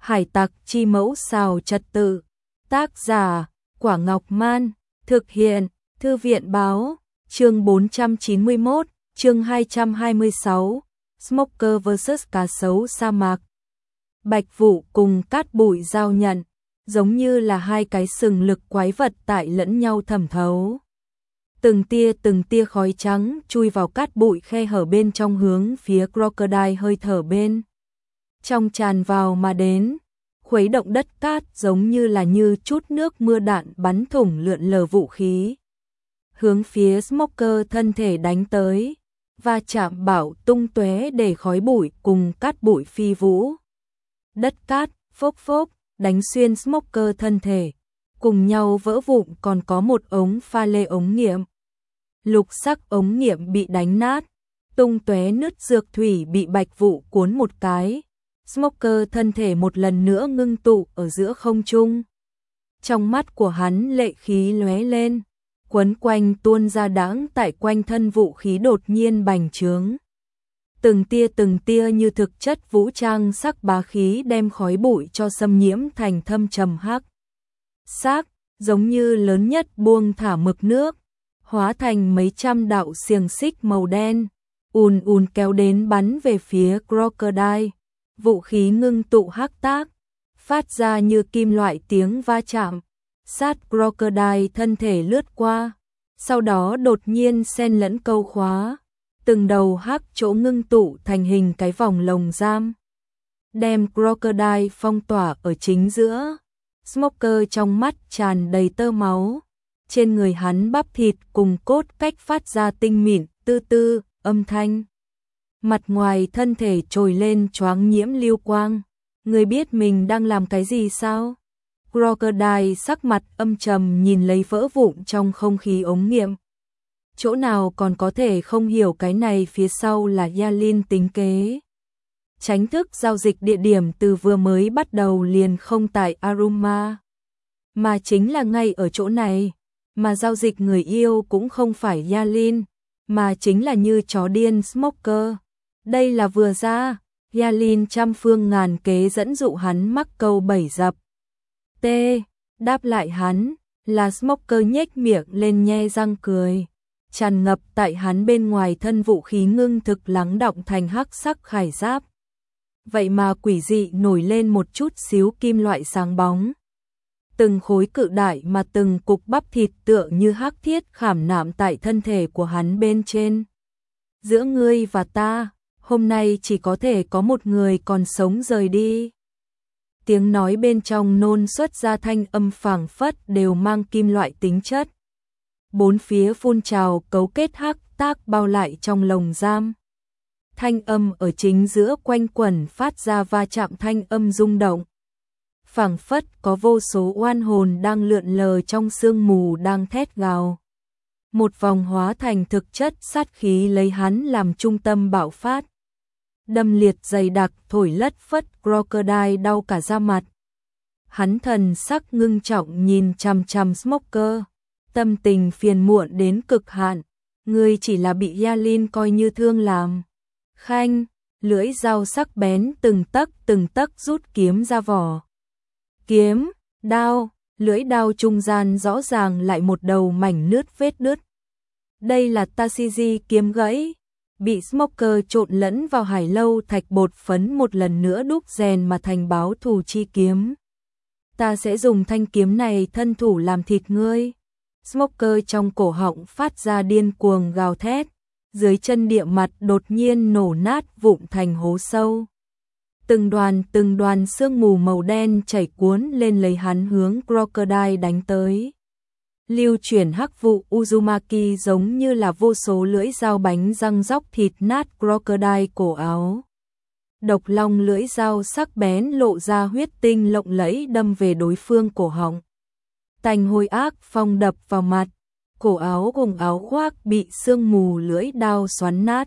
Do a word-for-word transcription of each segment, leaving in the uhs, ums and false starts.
Hải tặc chi mẫu xào trật tự. Tác giả, Quả Ngọc Man. Thực hiện, Thư viện báo. Chương bốn trăm chín mươi mốt, chương hai trăm hai mươi sáu. Smoker versus cá sấu sa mạc. Bạch Vụ cùng Cát Bụi giao nhận, giống như là hai cái sừng lực quái vật tại lẫn nhau thẩm thấu. Từng tia từng tia khói trắng chui vào cát bụi khe hở bên trong hướng phía Crocodile hơi thở bên trong tràn vào mà đến, khuấy động đất cát giống như là như chút nước mưa đạn bắn thủng lượn lờ vũ khí. Hướng phía Smoker thân thể đánh tới, và chạm bảo tung tóe để khói bụi cùng cát bụi phi vũ. Đất cát, phốc phốc, đánh xuyên Smoker thân thể, cùng nhau vỡ vụn còn có một ống pha lê ống nghiệm. Lục sắc ống nghiệm bị đánh nát, tung tóe nứt dược thủy bị Bạch Vụ cuốn một cái. Smoker thân thể một lần nữa ngưng tụ ở giữa không trung. Trong mắt của hắn lệ khí lóe lên, quấn quanh tuôn ra đãng tại quanh thân vũ khí đột nhiên bành trướng. Từng tia từng tia như thực chất vũ trang sắc bá khí đem khói bụi cho xâm nhiễm thành thâm trầm hắc sắc, giống như lớn nhất buông thả mực nước, hóa thành mấy trăm đạo xiềng xích màu đen, ùn ùn kéo đến bắn về phía Crocodile. Vũ khí ngưng tụ hắc tác, phát ra như kim loại tiếng va chạm, sát Crocodile thân thể lướt qua, sau đó đột nhiên xen lẫn câu khóa, từng đầu hắc chỗ ngưng tụ thành hình cái vòng lồng giam, đem Crocodile phong tỏa ở chính giữa. Smoker trong mắt tràn đầy tơ máu, trên người hắn bắp thịt cùng cốt cách phát ra tinh mịn, tư tư, âm thanh. Mặt ngoài thân thể trồi lên choáng nhiễm lưu quang. Người biết mình đang làm cái gì sao? Crocodile sắc mặt âm trầm nhìn lấy vỡ vụn trong không khí ống nghiệm. Chỗ nào còn có thể không hiểu cái này phía sau là Yalin tính kế. Tránh thức giao dịch địa điểm từ vừa mới bắt đầu liền không tại Aruma, mà chính là ngay ở chỗ này. Mà giao dịch người yêu cũng không phải Yalin, mà chính là như chó điên Smoker. Đây là vừa ra, Yalin trăm phương ngàn kế dẫn dụ hắn mắc câu bẫy dập. T. Đáp lại hắn là Smoker nhếch miệng lên nhe răng cười, tràn ngập tại hắn bên ngoài thân vũ khí ngưng thực lắng động thành hắc sắc khải giáp. Vậy mà quỷ dị nổi lên một chút xíu kim loại sáng bóng. Từng khối cự đại mà từng cục bắp thịt tựa như hắc thiết khảm nạm tại thân thể của hắn bên trên. Giữa ngươi và ta, hôm nay chỉ có thể có một người còn sống rời đi. Tiếng nói bên trong nôn xuất ra thanh âm phảng phất đều mang kim loại tính chất. Bốn phía phun trào cấu kết hắc tác bao lại trong lồng giam. Thanh âm ở chính giữa quanh quẩn phát ra va chạm thanh âm rung động. Phảng phất có vô số oan hồn đang lượn lờ trong sương mù đang thét gào. Một vòng hóa thành thực chất sát khí lấy hắn làm trung tâm bạo phát. Đâm liệt dày đặc thổi lất phất Crocodile đau cả da mặt. Hắn thần sắc ngưng trọng nhìn chằm chằm Smoker, tâm tình phiền muộn đến cực hạn. Ngươi chỉ là bị Yalin coi như thương làm. Khanh, lưỡi dao sắc bén từng tấc từng tấc rút kiếm ra vỏ. Kiếm, đao, lưỡi đao trung gian rõ ràng lại một đầu mảnh nứt vết đứt. Đây là Tashiji kiếm gãy, bị Smoker trộn lẫn vào hải lâu thạch bột phấn một lần nữa đúc rèn mà thành báo thù chi kiếm. Ta sẽ dùng thanh kiếm này thân thủ làm thịt ngươi. Smoker trong cổ họng phát ra điên cuồng gào thét, dưới chân địa mặt đột nhiên nổ nát vụn thành hố sâu. Từng đoàn từng đoàn sương mù màu đen chảy cuốn lên lấy hắn hướng Crocodile đánh tới. Lưu chuyển hắc vụ Uzumaki giống như là vô số lưỡi dao bánh răng róc thịt nát Crocodile cổ áo. Độc long lưỡi dao sắc bén lộ ra huyết tinh lộng lẫy đâm về đối phương cổ họng. Tanh hôi ác phong đập vào mặt, cổ áo cùng áo khoác bị sương mù lưỡi đao xoắn nát.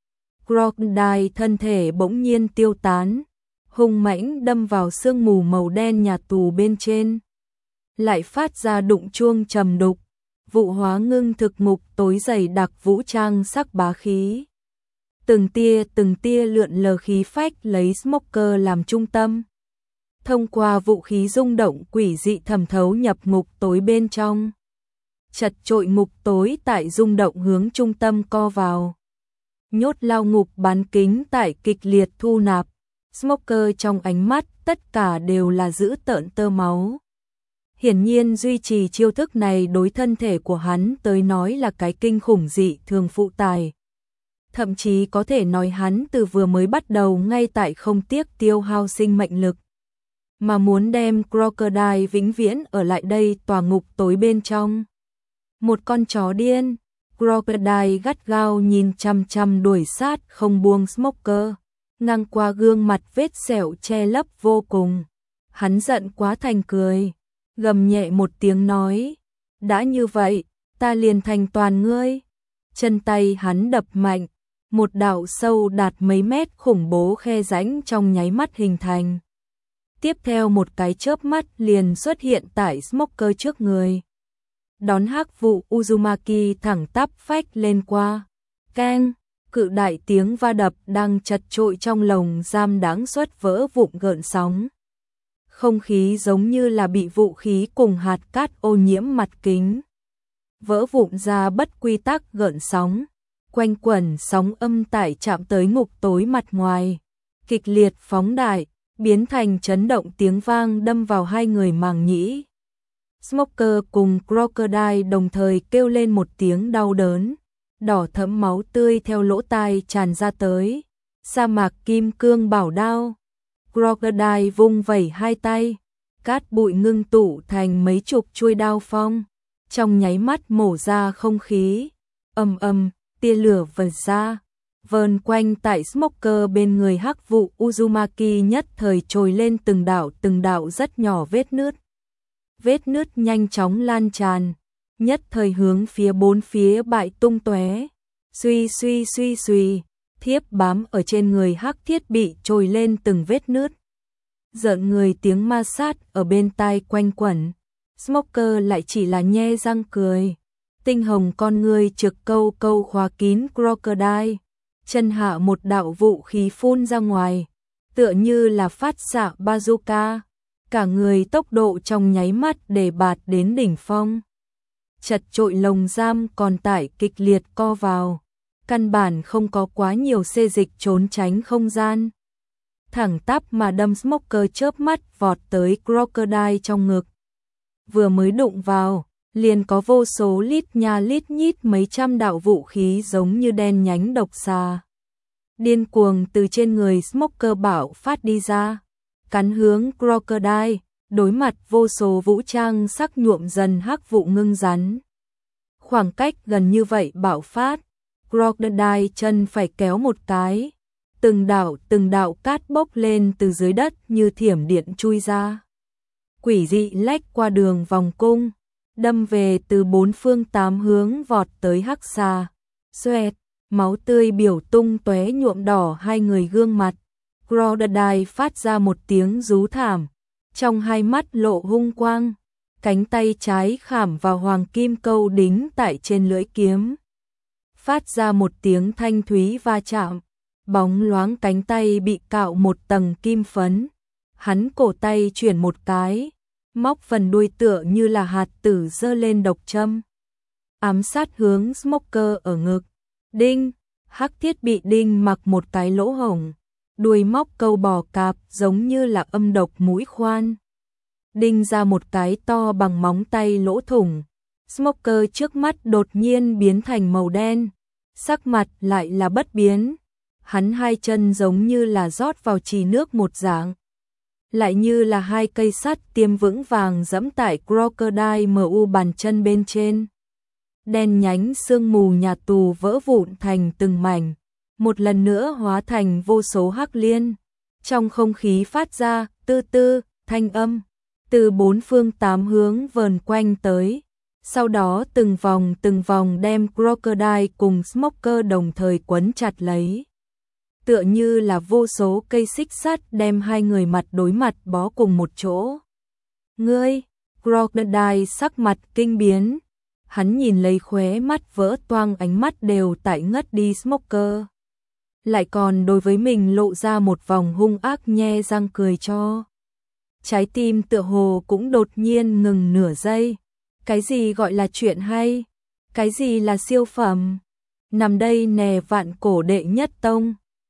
Crocodile thân thể bỗng nhiên tiêu tán, hung mãnh đâm vào sương mù màu đen nhà tù bên trên. Lại phát ra đụng chuông trầm đục, vụ hóa ngưng thực ngục tối dày đặc vũ trang sắc bá khí. Từng tia từng tia lượn lờ khí phách lấy Smoker làm trung tâm. thông qua vũ khí rung động quỷ dị thẩm thấu nhập ngục tối bên trong. Chật chội ngục tối tại rung động hướng trung tâm co vào. Nhốt lao ngục bán kính tại kịch liệt thu nạp. Smoker trong ánh mắt tất cả đều là dữ tợn tơ máu. Hiển nhiên duy trì chiêu thức này đối thân thể của hắn tới nói là cái kinh khủng dị thường phụ tải. Thậm chí có thể nói hắn từ vừa mới bắt đầu ngay tại không tiếc tiêu hao sinh mệnh lực. Mà muốn đem Crocodile vĩnh viễn ở lại đây tòa ngục tối bên trong. Một con chó điên, Crocodile gắt gao nhìn chăm chăm đuổi sát không buông Smoker. Ngang qua gương mặt vết sẹo che lấp vô cùng. Hắn giận quá thành cười. Gầm nhẹ một tiếng nói. Đã như vậy, ta liền thành toàn ngươi. Chân tay hắn đập mạnh. Một đạo sâu đạt mấy mét khủng bố khe rãnh trong nháy mắt hình thành. Tiếp theo một cái chớp mắt liền xuất hiện tại Smoker trước người. Đón hắc vụ Uzumaki thẳng tắp phách lên qua. Keng, cự đại tiếng va đập đang chật trội trong lồng giam đáng suất vỡ vụn gợn sóng. Không khí giống như là bị vũ khí cùng hạt cát ô nhiễm mặt kính. Vỡ vụn ra bất quy tắc gợn sóng. Quanh quẩn sóng âm tải chạm tới ngục tối mặt ngoài. Kịch liệt phóng đại, biến thành chấn động tiếng vang đâm vào hai người màng nhĩ. Smoker cùng Crocodile đồng thời kêu lên một tiếng đau đớn. Đỏ thẫm máu tươi theo lỗ tai tràn ra tới. Sa mạc kim cương bảo đao. Crocodile vung vẩy hai tay. Cát bụi ngưng tụ thành mấy chục chuôi đao phong. Trong nháy mắt mổ ra không khí. Ầm ầm, tia lửa vần ra. Vờn quanh tại Smoker bên người hắc vụ Uzumaki nhất thời trồi lên từng đạo từng đạo rất nhỏ vết nứt. Vết nứt nhanh chóng lan tràn. Nhất thời hướng phía bốn phía bại tung tóe. Suy suy suy suy, thiếp bám ở trên người hắc thiết bị trồi lên từng vết nứt. Giận người tiếng ma sát ở bên tai quanh quẩn. Smoker lại chỉ là nhe răng cười. Tinh hồng con người trực câu câu khóa kín Crocodile. Chân hạ một đạo vũ khí phun ra ngoài. Tựa như là phát xạ bazooka. Cả người tốc độ trong nháy mắt để bạt đến đỉnh phong. Chật trội lồng giam còn tải kịch liệt co vào. Căn bản không có quá nhiều xê dịch trốn tránh không gian. Thẳng tắp mà đâm Smoker chớp mắt vọt tới Crocodile trong ngực. Vừa mới đụng vào, liền có vô số lít nha lít nhít mấy trăm đạo vũ khí giống như đen nhánh độc xà. Điên cuồng từ trên người Smoker bạo phát đi ra. Cắn hướng Crocodile, đối mặt vô số vũ trang sắc nhuộm dần hắc vụ ngưng rắn. Khoảng cách gần như vậy bạo phát, Crocodile chân phải kéo một cái. Từng đạo từng đạo cát bốc lên từ dưới đất như thiểm điện chui ra. Quỷ dị lách qua đường vòng cung, đâm về từ bốn phương tám hướng vọt tới hắc xà. Xoẹt, máu tươi biểu tung tóe nhuộm đỏ hai người gương mặt. Crocodile phát ra một tiếng rú thảm, trong hai mắt lộ hung quang, cánh tay trái khảm vào hoàng kim câu đính tại trên lưỡi kiếm. Phát ra một tiếng thanh thúy va chạm, bóng loáng cánh tay bị cạo một tầng kim phấn. Hắn cổ tay chuyển một cái, móc phần đuôi tựa như là hạt tử giơ lên độc châm. Ám sát hướng Smoker ở ngực. Đinh, hắc thiết bị đinh mặc một cái lỗ hổng. Đuôi móc câu bò cạp giống như là âm độc mũi khoan. Đinh ra một cái to bằng móng tay lỗ thủng. Smoker trước mắt đột nhiên biến thành màu đen. Sắc mặt lại là bất biến. Hắn hai chân giống như là rót vào trì nước một dạng. Lại như là hai cây sắt tiêm vững vàng dẫm tại Crocodile mu bàn chân bên trên. Đen nhánh sương mù nhà tù vỡ vụn thành từng mảnh. Một lần nữa hóa thành vô số hắc liên. Trong không khí phát ra tư tư, thanh âm. Từ bốn phương tám hướng vờn quanh tới. Sau đó từng vòng từng vòng đem Crocodile cùng Smoker đồng thời quấn chặt lấy. Tựa như là vô số cây xích sắt đem hai người mặt đối mặt bó cùng một chỗ. Ngươi, Crocodile sắc mặt kinh biến. Hắn nhìn lấy khóe mắt vỡ toang, ánh mắt đều tại ngất đi Smoker. Lại còn đối với mình lộ ra một vòng hung ác nhe răng cười cho. trái tim tựa hồ cũng đột nhiên ngừng nửa giây. Cái gì gọi là chuyện hay? Cái gì là siêu phẩm? Nằm đây nè vạn cổ đệ nhất tông.